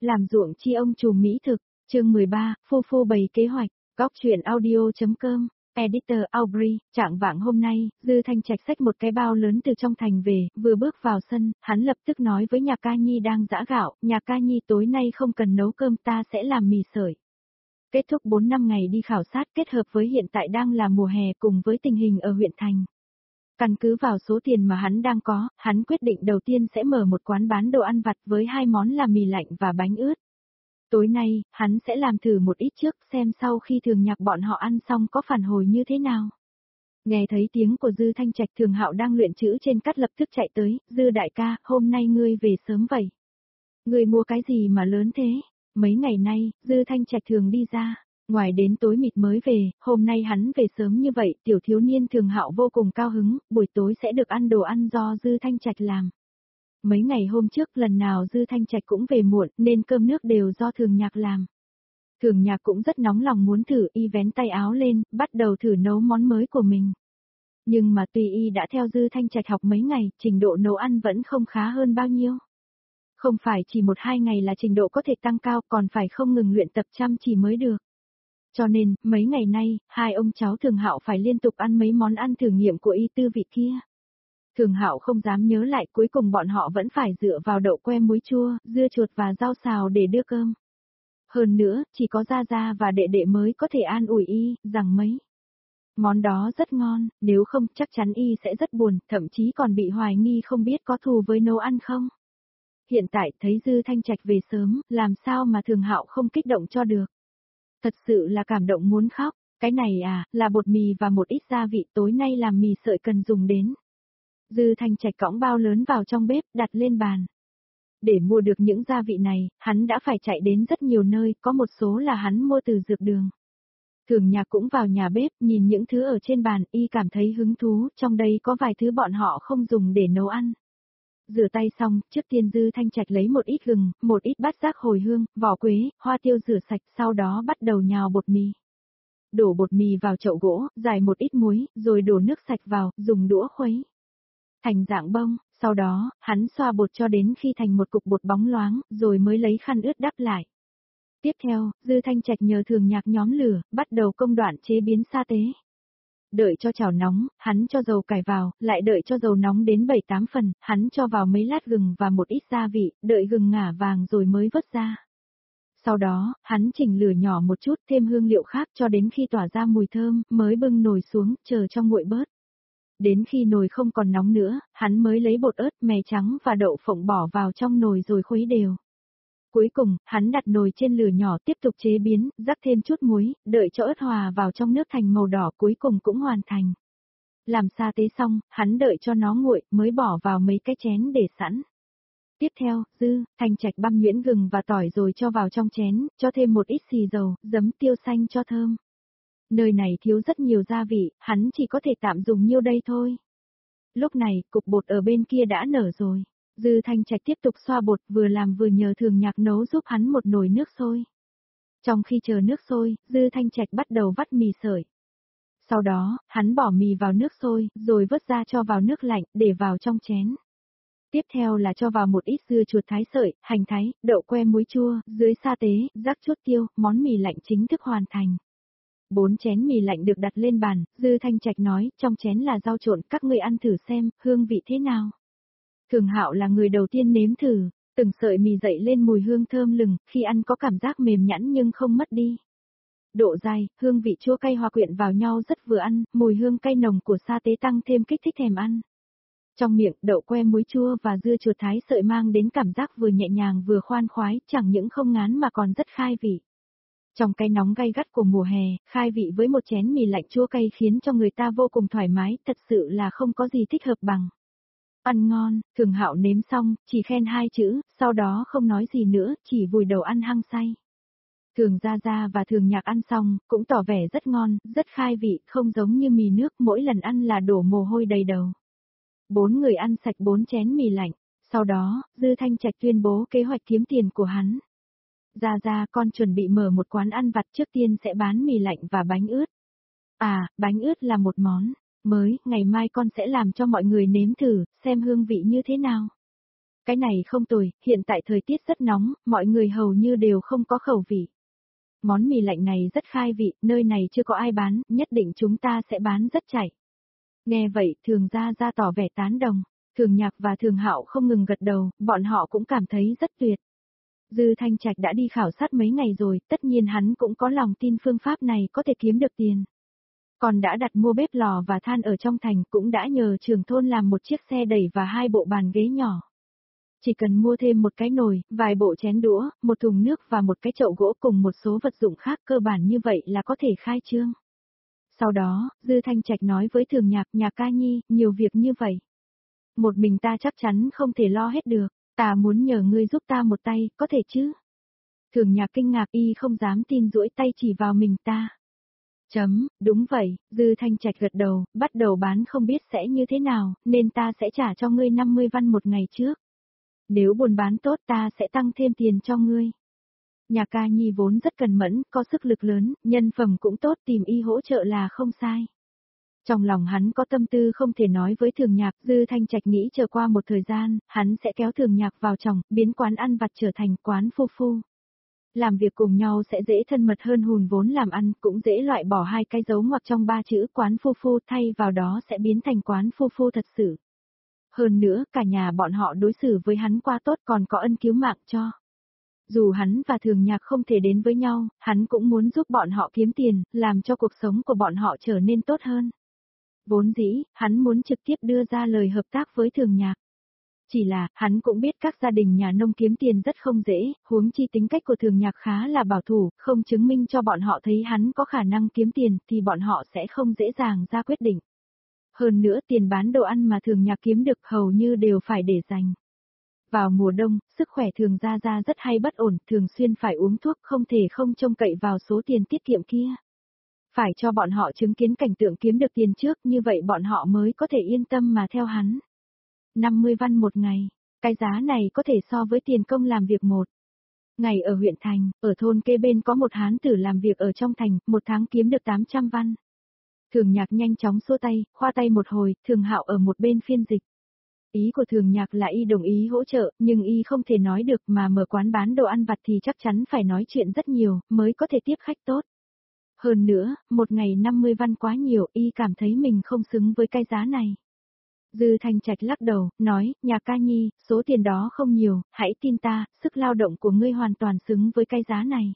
Làm ruộng chi ông trùm mỹ thực, chương 13, phu phu bày kế hoạch, góc chuyện audio.com, editor Aubrey, trạng vạng hôm nay, Dư Thanh Trạch xách một cái bao lớn từ trong thành về, vừa bước vào sân, hắn lập tức nói với nhà ca nhi đang giã gạo, nhà ca nhi tối nay không cần nấu cơm ta sẽ làm mì sợi. Kết thúc 4 năm ngày đi khảo sát kết hợp với hiện tại đang là mùa hè cùng với tình hình ở huyện thành. Căn cứ vào số tiền mà hắn đang có, hắn quyết định đầu tiên sẽ mở một quán bán đồ ăn vặt với hai món là mì lạnh và bánh ướt. Tối nay, hắn sẽ làm thử một ít trước xem sau khi Thường Nhạc bọn họ ăn xong có phản hồi như thế nào. Nghe thấy tiếng của Dư Thanh Trạch, Thường Hạo đang luyện chữ trên cắt lập tức chạy tới, Dư đại ca, hôm nay ngươi về sớm vậy. Ngươi mua cái gì mà lớn thế? Mấy ngày nay, Dư Thanh Trạch thường đi ra. Ngoài đến tối mịt mới về, hôm nay hắn về sớm như vậy, tiểu thiếu niên Thường Hạo vô cùng cao hứng, buổi tối sẽ được ăn đồ ăn do Dư Thanh Trạch làm. Mấy ngày hôm trước lần nào Dư Thanh Trạch cũng về muộn nên cơm nước đều do Thường Nhạc làm. Thường Nhạc cũng rất nóng lòng muốn thử, y vén tay áo lên, bắt đầu thử nấu món mới của mình. Nhưng mà tuy y đã theo Dư Thanh Trạch học mấy ngày, trình độ nấu ăn vẫn không khá hơn bao nhiêu. Không phải chỉ 1-2 ngày là trình độ có thể tăng cao, còn phải không ngừng luyện tập chăm chỉ mới được. Cho nên, mấy ngày nay, hai ông cháu Thường Hạo phải liên tục ăn mấy món ăn thử nghiệm của y tư vị kia. Thường Hạo không dám nhớ lại, cuối cùng bọn họ vẫn phải dựa vào đậu que muối chua, dưa chuột và rau xào để đưa cơm. Hơn nữa, chỉ có Gia Gia và đệ đệ mới có thể an ủi y, rằng mấy món đó rất ngon, nếu không chắc chắn y sẽ rất buồn, thậm chí còn bị hoài nghi không biết có thù với nấu ăn không. Hiện tại thấy Dư Thanh Trạch về sớm, làm sao mà Thường Hạo không kích động cho được. Thật sự là cảm động muốn khóc, cái này à, là bột mì và một ít gia vị tối nay làm mì sợi cần dùng đến. Dư Thanh Trạch cõng bao lớn vào trong bếp, đặt lên bàn. Để mua được những gia vị này, hắn đã phải chạy đến rất nhiều nơi, có một số là hắn mua từ dược đường. Thường Nhạc cũng vào nhà bếp, nhìn những thứ ở trên bàn, y cảm thấy hứng thú, trong đây có vài thứ bọn họ không dùng để nấu ăn. Rửa tay xong, trước tiên Dư Thanh Trạch lấy một ít gừng, một ít bát giác hồi hương, vỏ quế, hoa tiêu rửa sạch, sau đó bắt đầu nhào bột mì. Đổ bột mì vào chậu gỗ, rải một ít muối, rồi đổ nước sạch vào, dùng đũa khuấy thành dạng bông, sau đó, hắn xoa bột cho đến khi thành một cục bột bóng loáng, rồi mới lấy khăn ướt đắp lại. Tiếp theo, Dư Thanh Trạch nhờ Thường Nhạc nhóm lửa, bắt đầu công đoạn chế biến sa tế. Đợi cho chảo nóng, hắn cho dầu cải vào, lại đợi cho dầu nóng đến 7-8 phần, hắn cho vào mấy lát gừng và một ít gia vị, đợi gừng ngả vàng rồi mới vớt ra. Sau đó, hắn chỉnh lửa nhỏ một chút, thêm hương liệu khác cho đến khi tỏa ra mùi thơm, mới bưng nồi xuống, chờ cho nguội bớt. Đến khi nồi không còn nóng nữa, hắn mới lấy bột ớt, mè trắng và đậu phộng bỏ vào trong nồi rồi khuấy đều. Cuối cùng, hắn đặt nồi trên lửa nhỏ tiếp tục chế biến, rắc thêm chút muối, đợi cho ớt hòa vào trong nước thành màu đỏ, cuối cùng cũng hoàn thành. Làm sa tế xong, hắn đợi cho nó nguội mới bỏ vào mấy cái chén để sẵn. Tiếp theo, Dư Thanh Trạch băm nhuyễn gừng và tỏi rồi cho vào trong chén, cho thêm một ít xì dầu, giấm tiêu xanh cho thơm. Nơi này thiếu rất nhiều gia vị, hắn chỉ có thể tạm dùng nhiêu đây thôi. Lúc này, cục bột ở bên kia đã nở rồi. Dư Thanh Trạch tiếp tục xoa bột, vừa làm vừa nhờ Thường Nhạc nấu giúp hắn một nồi nước sôi. Trong khi chờ nước sôi, Dư Thanh Trạch bắt đầu vắt mì sợi. Sau đó, hắn bỏ mì vào nước sôi, rồi vớt ra cho vào nước lạnh, để vào trong chén. Tiếp theo là cho vào một ít dưa chuột thái sợi, hành thái, đậu que muối chua, dưới sa tế, rắc chút tiêu, món mì lạnh chính thức hoàn thành. 4 chén mì lạnh được đặt lên bàn, Dư Thanh Trạch nói, trong chén là rau trộn, các ngươi ăn thử xem, hương vị thế nào. Thường Hạo là người đầu tiên nếm thử, từng sợi mì dậy lên mùi hương thơm lừng, khi ăn có cảm giác mềm nhẵn nhưng không mất đi. Độ dai, hương vị chua cay hòa quyện vào nhau rất vừa ăn, mùi hương cay nồng của sa tế tăng thêm kích thích thèm ăn. Trong miệng, đậu que muối chua và dưa chuột thái sợi mang đến cảm giác vừa nhẹ nhàng vừa khoan khoái, chẳng những không ngán mà còn rất khai vị. Trong cái nóng gay gắt của mùa hè, khai vị với một chén mì lạnh chua cay khiến cho người ta vô cùng thoải mái, thật sự là không có gì thích hợp bằng. Ăn ngon, Thường Hạo nếm xong, chỉ khen 2 chữ, sau đó không nói gì nữa, chỉ vùi đầu ăn hăng say. Thường Gia Gia và Thường Nhạc ăn xong, cũng tỏ vẻ rất ngon, rất khai vị, không giống như mì nước, mỗi lần ăn là đổ mồ hôi đầy đầu. 4 người ăn sạch 4 chén mì lạnh, sau đó, Dư Thanh Trạch tuyên bố kế hoạch kiếm tiền của hắn. Gia Gia, con chuẩn bị mở một quán ăn vặt, trước tiên sẽ bán mì lạnh và bánh ướt. À, bánh ướt là một món mới, ngày mai con sẽ làm cho mọi người nếm thử, xem hương vị như thế nào. Cái này không tồi, hiện tại thời tiết rất nóng, mọi người hầu như đều không có khẩu vị. Món mì lạnh này rất khai vị, nơi này chưa có ai bán, nhất định chúng ta sẽ bán rất chạy. Nghe vậy, Thường Gia Gia tỏ vẻ tán đồng. Thường Nhạc và Thường Hạo không ngừng gật đầu, bọn họ cũng cảm thấy rất tuyệt. Dư Thanh Trạch đã đi khảo sát mấy ngày rồi, tất nhiên hắn cũng có lòng tin phương pháp này có thể kiếm được tiền. Còn đã đặt mua bếp lò và than ở trong thành, cũng đã nhờ trưởng thôn làm một chiếc xe đẩy và 2 bộ bàn ghế nhỏ. Chỉ cần mua thêm một cái nồi, vài bộ chén đũa, một thùng nước và một cái chậu gỗ cùng một số vật dụng khác cơ bản như vậy là có thể khai trương. Sau đó, Dư Thanh Trạch nói với Thường Nhạc, Nhạc ca nhi, nhiều việc như vậy. Một mình ta chắc chắn không thể lo hết được, ta muốn nhờ ngươi giúp ta một tay, có thể chứ? Thường Nhạc kinh ngạc y không dám tin duỗi tay chỉ vào mình ta. Đúng vậy, Dư Thanh Trạch gật đầu, bắt đầu bán không biết sẽ như thế nào, nên ta sẽ trả cho ngươi 50 văn một ngày trước. Nếu buôn bán tốt ta sẽ tăng thêm tiền cho ngươi. Nhà ca nhi vốn rất cần mẫn, có sức lực lớn, nhân phẩm cũng tốt, tìm y hỗ trợ là không sai. Trong lòng hắn có tâm tư không thể nói với Thường Nhạc, Dư Thanh Trạch nghĩ chờ qua một thời gian, hắn sẽ kéo Thường Nhạc vào chồng, biến quán ăn vặt trở thành quán phu phu. Làm việc cùng nhau sẽ dễ thân mật hơn hùn vốn làm ăn, cũng dễ loại bỏ 2 cái dấu ngoặc trong 3 chữ quán phu phu, thay vào đó sẽ biến thành quán phu phu thật sự. Hơn nữa, cả nhà bọn họ đối xử với hắn qua tốt, còn có ân cứu mạng cho. Dù hắn và Thường Nhạc không thể đến với nhau, hắn cũng muốn giúp bọn họ kiếm tiền, làm cho cuộc sống của bọn họ trở nên tốt hơn. Vốn dĩ, hắn muốn trực tiếp đưa ra lời hợp tác với Thường Nhạc. Chỉ là, hắn cũng biết các gia đình nhà nông kiếm tiền rất không dễ, huống chi tính cách của Thường Nhạc khá là bảo thủ, không chứng minh cho bọn họ thấy hắn có khả năng kiếm tiền, thì bọn họ sẽ không dễ dàng ra quyết định. Hơn nữa tiền bán đồ ăn mà Thường Nhạc kiếm được hầu như đều phải để dành. Vào mùa đông, sức khỏe Thường Gia Gia rất hay bất ổn, thường xuyên phải uống thuốc, không thể không trông cậy vào số tiền tiết kiệm kia. Phải cho bọn họ chứng kiến cảnh tượng kiếm được tiền trước, như vậy bọn họ mới có thể yên tâm mà theo hắn. 50 văn một ngày, cái giá này có thể so với tiền công làm việc một ngày ở huyện thành, ở thôn kế bên có một hán tử làm việc ở trong thành, một tháng kiếm được 800 văn. Thường Nhạc nhanh chóng xua tay, khoa tay một hồi, Thường Hạo ở một bên phiên dịch. Ý của Thường Nhạc là y đồng ý hỗ trợ, nhưng y không thể nói được mà mở quán bán đồ ăn vặt thì chắc chắn phải nói chuyện rất nhiều, mới có thể tiếp khách tốt. Hơn nữa, một ngày 50 văn quá nhiều, y cảm thấy mình không xứng với cái giá này. Dư Thanh Trạch lắc đầu, nói, Nhà ca nhi, số tiền đó không nhiều, hãy tin ta, sức lao động của ngươi hoàn toàn xứng với cái giá này.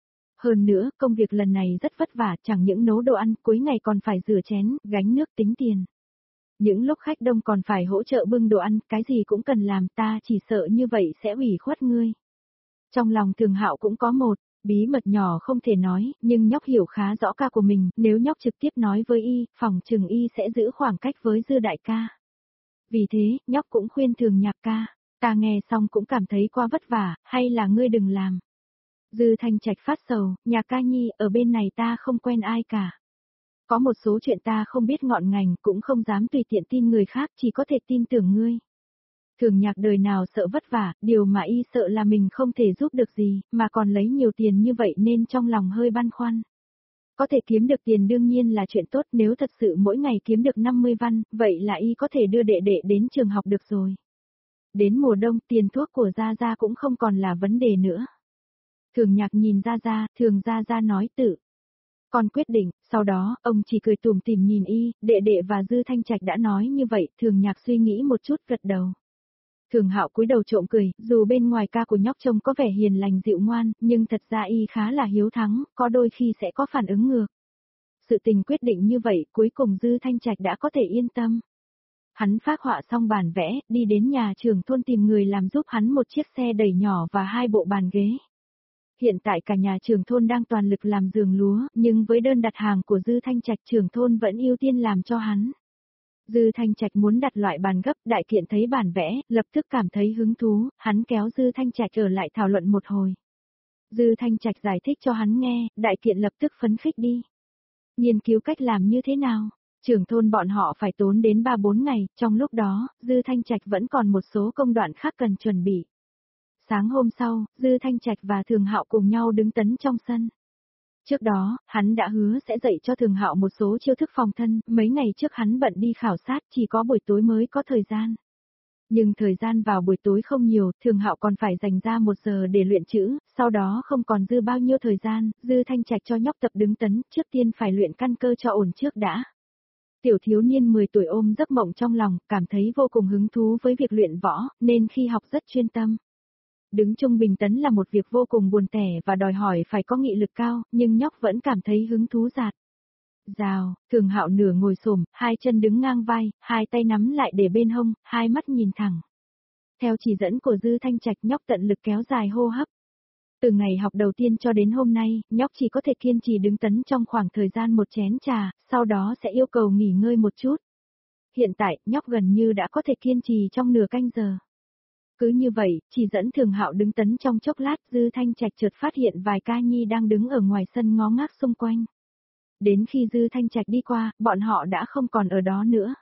Hơn nữa, công việc lần này rất vất vả, chẳng những nấu đồ ăn, cuối ngày còn phải rửa chén, gánh nước tính tiền. Những lúc khách đông còn phải hỗ trợ bưng đồ ăn, cái gì cũng cần làm, ta chỉ sợ như vậy sẽ ủy khuất ngươi. Trong lòng Thường Hạo cũng có một bí mật nhỏ không thể nói, nhưng nhóc hiểu khá rõ ca của mình, nếu nhóc trực tiếp nói với y, phòng chừng y sẽ giữ khoảng cách với Dư đại ca. Vì thế, nhóc cũng khuyên Thường Nhạc ca, ta nghe xong cũng cảm thấy quá vất vả, hay là ngươi đừng làm. Dư Thanh Trạch phát sầu, Nhạc ca nhi, ở bên này ta không quen ai cả. Có một số chuyện ta không biết ngọn ngành, cũng không dám tùy tiện tin người khác, chỉ có thể tin tưởng ngươi. Thường Nhạc đời nào sợ vất vả, điều mà y sợ là mình không thể giúp được gì, mà còn lấy nhiều tiền như vậy nên trong lòng hơi băn khoăn. Có thể kiếm được tiền đương nhiên là chuyện tốt, nếu thật sự mỗi ngày kiếm được 50 văn, vậy là y có thể đưa đệ đệ đến trường học được rồi. Đến mùa đông, tiền thuốc của Gia Gia cũng không còn là vấn đề nữa. Thường Nhạc nhìn Gia Gia, Thường Gia Gia nói tự. Con quyết định, sau đó, ông chỉ cười tủm tỉm nhìn y, đệ đệ và Dư Thanh Trạch đã nói như vậy, Thường Nhạc suy nghĩ một chút gật đầu. Thường Hạo cúi đầu trộm cười, dù bên ngoài ca của nhóc trông có vẻ hiền lành dịu ngoan, nhưng thật ra y khá là hiếu thắng, có đôi khi sẽ có phản ứng ngược. Sự tình quyết định như vậy, cuối cùng Dư Thanh Trạch đã có thể yên tâm. Hắn phác họa xong bản vẽ, đi đến nhà trưởng thôn tìm người làm giúp hắn một chiếc xe đẩy nhỏ và 2 bộ bàn ghế. Hiện tại cả nhà trưởng thôn đang toàn lực làm giường lúa, nhưng với đơn đặt hàng của Dư Thanh Trạch trưởng thôn vẫn ưu tiên làm cho hắn. Dư Thanh Trạch muốn đặt loại bàn gấp, đại kiện thấy bản vẽ, lập tức cảm thấy hứng thú, hắn kéo Dư Thanh Trạch ở lại thảo luận một hồi. Dư Thanh Trạch giải thích cho hắn nghe, đại kiện lập tức phấn khích đi. Nghiên cứu cách làm như thế nào? Trưởng thôn bọn họ phải tốn đến 3-4 ngày, trong lúc đó, Dư Thanh Trạch vẫn còn một số công đoạn khác cần chuẩn bị. Sáng hôm sau, Dư Thanh Trạch và Thường Hạo cùng nhau đứng tấn trong sân. Trước đó, hắn đã hứa sẽ dạy cho Thường Hạo một số chiêu thức phòng thân, mấy ngày trước hắn bận đi khảo sát, chỉ có buổi tối mới có thời gian. Nhưng thời gian vào buổi tối không nhiều, Thường Hạo còn phải dành ra 1 giờ để luyện chữ, sau đó không còn dư bao nhiêu thời gian, Dư Thanh Trạch cho nhóc tập đứng tấn, trước tiên phải luyện căn cơ cho ổn trước đã. Tiểu thiếu niên 10 tuổi ôm giấc mộng trong lòng, cảm thấy vô cùng hứng thú với việc luyện võ, nên khi học rất chuyên tâm. Đứng trung bình tấn là một việc vô cùng buồn tẻ và đòi hỏi phải có nghị lực cao, nhưng nhóc vẫn cảm thấy hứng thú dạt. Rào, Thường Hạo nửa ngồi xổm, 2 chân đứng ngang vai, 2 tay nắm lại để bên hông, 2 mắt nhìn thẳng. Theo chỉ dẫn của Dư Thanh Trạch, nhóc tận lực kéo dài hô hấp. Từ ngày học đầu tiên cho đến hôm nay, nhóc chỉ có thể kiên trì đứng tấn trong khoảng thời gian 1 chén trà, sau đó sẽ yêu cầu nghỉ ngơi một chút. Hiện tại, nhóc gần như đã có thể kiên trì trong nửa canh giờ. Cứ như vậy, chỉ dẫn Thường Hạo đứng tấn trong chốc lát, Dư Thanh Trạch chợt phát hiện vài ca nhi đang đứng ở ngoài sân ngó ngác xung quanh. Đến khi Dư Thanh Trạch đi qua, bọn họ đã không còn ở đó nữa.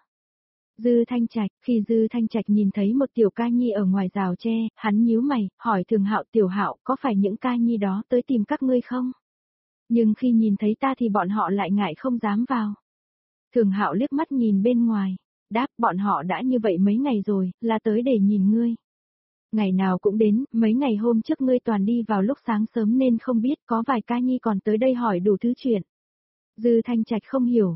Khi Dư Thanh Trạch nhìn thấy một tiểu ca nhi ở ngoài rào tre, hắn nhíu mày, hỏi Thường Hạo, Tiểu Hạo, có phải những ca nhi đó tới tìm các ngươi không? Nhưng khi nhìn thấy ta thì bọn họ lại ngại không dám vào. Thường Hạo liếc mắt nhìn bên ngoài, đáp, bọn họ đã như vậy mấy ngày rồi, là tới để nhìn ngươi. Ngày nào cũng đến, mấy ngày hôm trước ngươi toàn đi vào lúc sáng sớm nên không biết, có vài ca nhi còn tới đây hỏi đủ thứ chuyện. Dư Thanh Trạch không hiểu,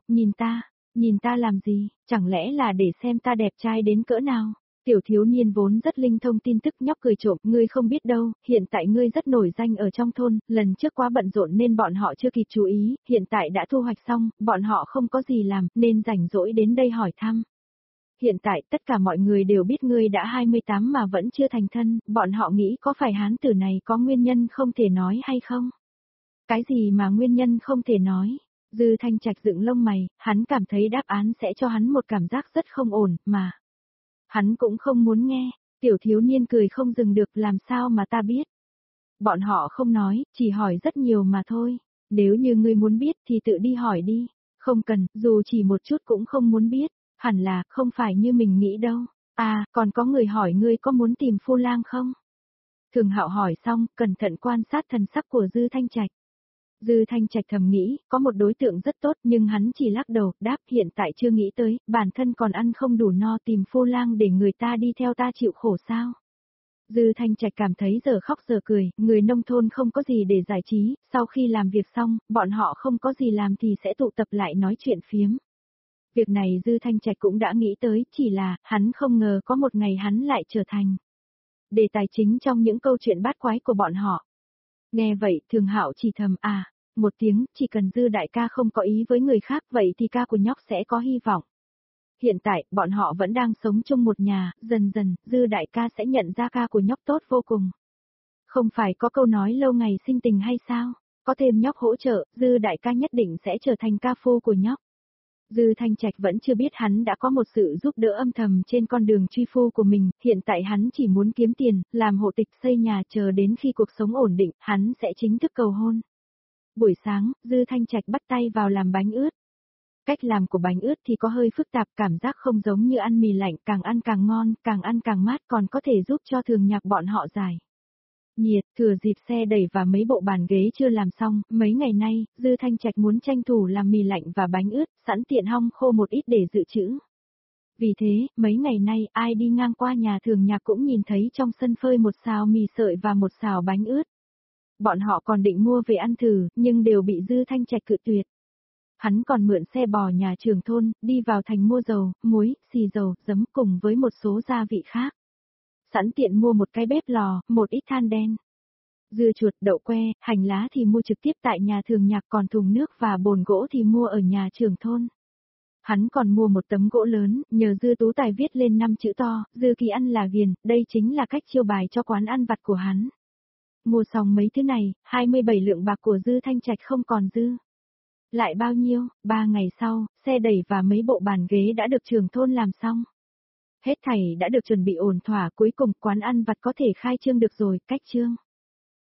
nhìn ta làm gì, chẳng lẽ là để xem ta đẹp trai đến cỡ nào? Tiểu thiếu niên vốn rất linh thông tin tức, nhóc cười trộm, ngươi không biết đâu, hiện tại ngươi rất nổi danh ở trong thôn, lần trước quá bận rộn nên bọn họ chưa kịp chú ý, hiện tại đã thu hoạch xong, bọn họ không có gì làm, nên rảnh rỗi đến đây hỏi thăm. Hiện tại tất cả mọi người đều biết ngươi đã 28 mà vẫn chưa thành thân, bọn họ nghĩ có phải hán tử này có nguyên nhân không thể nói hay không? Cái gì mà nguyên nhân không thể nói? Dư Thanh Trạch dựng lông mày, hắn cảm thấy đáp án sẽ cho hắn một cảm giác rất không ổn, mà. Hắn cũng không muốn nghe, tiểu thiếu niên cười không dừng được, làm sao mà ta biết. Bọn họ không nói, chỉ hỏi rất nhiều mà thôi, nếu như ngươi muốn biết thì tự đi hỏi đi, không cần, dù chỉ một chút cũng không muốn biết, hẳn là không phải như mình nghĩ đâu. À, còn có người hỏi ngươi có muốn tìm Phu Lang không? Thường Hạo hỏi xong, cẩn thận quan sát thần sắc của Dư Thanh Trạch. Dư Thanh Trạch thầm nghĩ, có một đối tượng rất tốt nhưng hắn chỉ lắc đầu, đáp hiện tại chưa nghĩ tới, bản thân còn ăn không đủ no, tìm Phu Lang để người ta đi theo ta chịu khổ sao. Dư Thanh Trạch cảm thấy giờ khóc giờ cười, người nông thôn không có gì để giải trí, sau khi làm việc xong, bọn họ không có gì làm thì sẽ tụ tập lại nói chuyện phiếm. Việc này Dư Thanh Trạch cũng đã nghĩ tới, chỉ là, hắn không ngờ có một ngày hắn lại trở thành đề tài chính trong những câu chuyện bát quái của bọn họ. Nghe vậy, Thường Hạo chỉ thầm một tiếng, chỉ cần Dư đại ca không có ý với người khác vậy thì ca của nhóc sẽ có hy vọng. Hiện tại, bọn họ vẫn đang sống chung một nhà, dần dần, Dư đại ca sẽ nhận ra ca của nhóc tốt vô cùng. Không phải có câu nói lâu ngày sinh tình hay sao? Có thêm nhóc hỗ trợ, Dư đại ca nhất định sẽ trở thành ca phu của nhóc. Dư Thanh Trạch vẫn chưa biết hắn đã có một sự giúp đỡ âm thầm trên con đường truy phu của mình, hiện tại hắn chỉ muốn kiếm tiền, làm hộ tịch xây nhà, chờ đến khi cuộc sống ổn định, hắn sẽ chính thức cầu hôn. Buổi sáng, Dư Thanh Trạch bắt tay vào làm bánh ướt. Cách làm của bánh ướt thì có hơi phức tạp, cảm giác không giống như ăn mì lạnh, càng ăn càng ngon, càng ăn càng mát, còn có thể giúp cho Thường Nhạc bọn họ giải nhiệt. Thừa dịp xe đẩy và mấy bộ bàn ghế chưa làm xong, mấy ngày nay, Dư Thanh Trạch muốn tranh thủ làm mì lạnh và bánh ướt, sẵn tiện hong khô một ít để dự trữ. Vì thế, mấy ngày nay, ai đi ngang qua nhà Thường Nhạc cũng nhìn thấy trong sân phơi một xào mì sợi và một xào bánh ướt. Bọn họ còn định mua về ăn thử, nhưng đều bị Dư Thanh Trạch cự tuyệt. Hắn còn mượn xe bò nhà trưởng thôn, đi vào thành mua dầu, muối, xì dầu, giấm cùng với một số gia vị khác. Sẵn tiện mua một cái bếp lò, một ít than đen. Dưa chuột, đậu que, hành lá thì mua trực tiếp tại nhà Thường Nhạc, còn thùng nước và bồn gỗ thì mua ở nhà trưởng thôn. Hắn còn mua một tấm gỗ lớn, nhờ Dư Tú Tài viết lên 5 chữ to, Dư Kỳ ăn là ghiền, đây chính là cách chiêu bài cho quán ăn vặt của hắn. Mua xong mấy thứ này, 27 lượng bạc của Dư Thanh Trạch không còn dư. Lại bao nhiêu, 3 ngày sau, xe đẩy và mấy bộ bàn ghế đã được trưởng thôn làm xong. Hết thảy đã được chuẩn bị ổn thỏa, cuối cùng quán ăn vặt có thể khai trương được rồi, cách trương.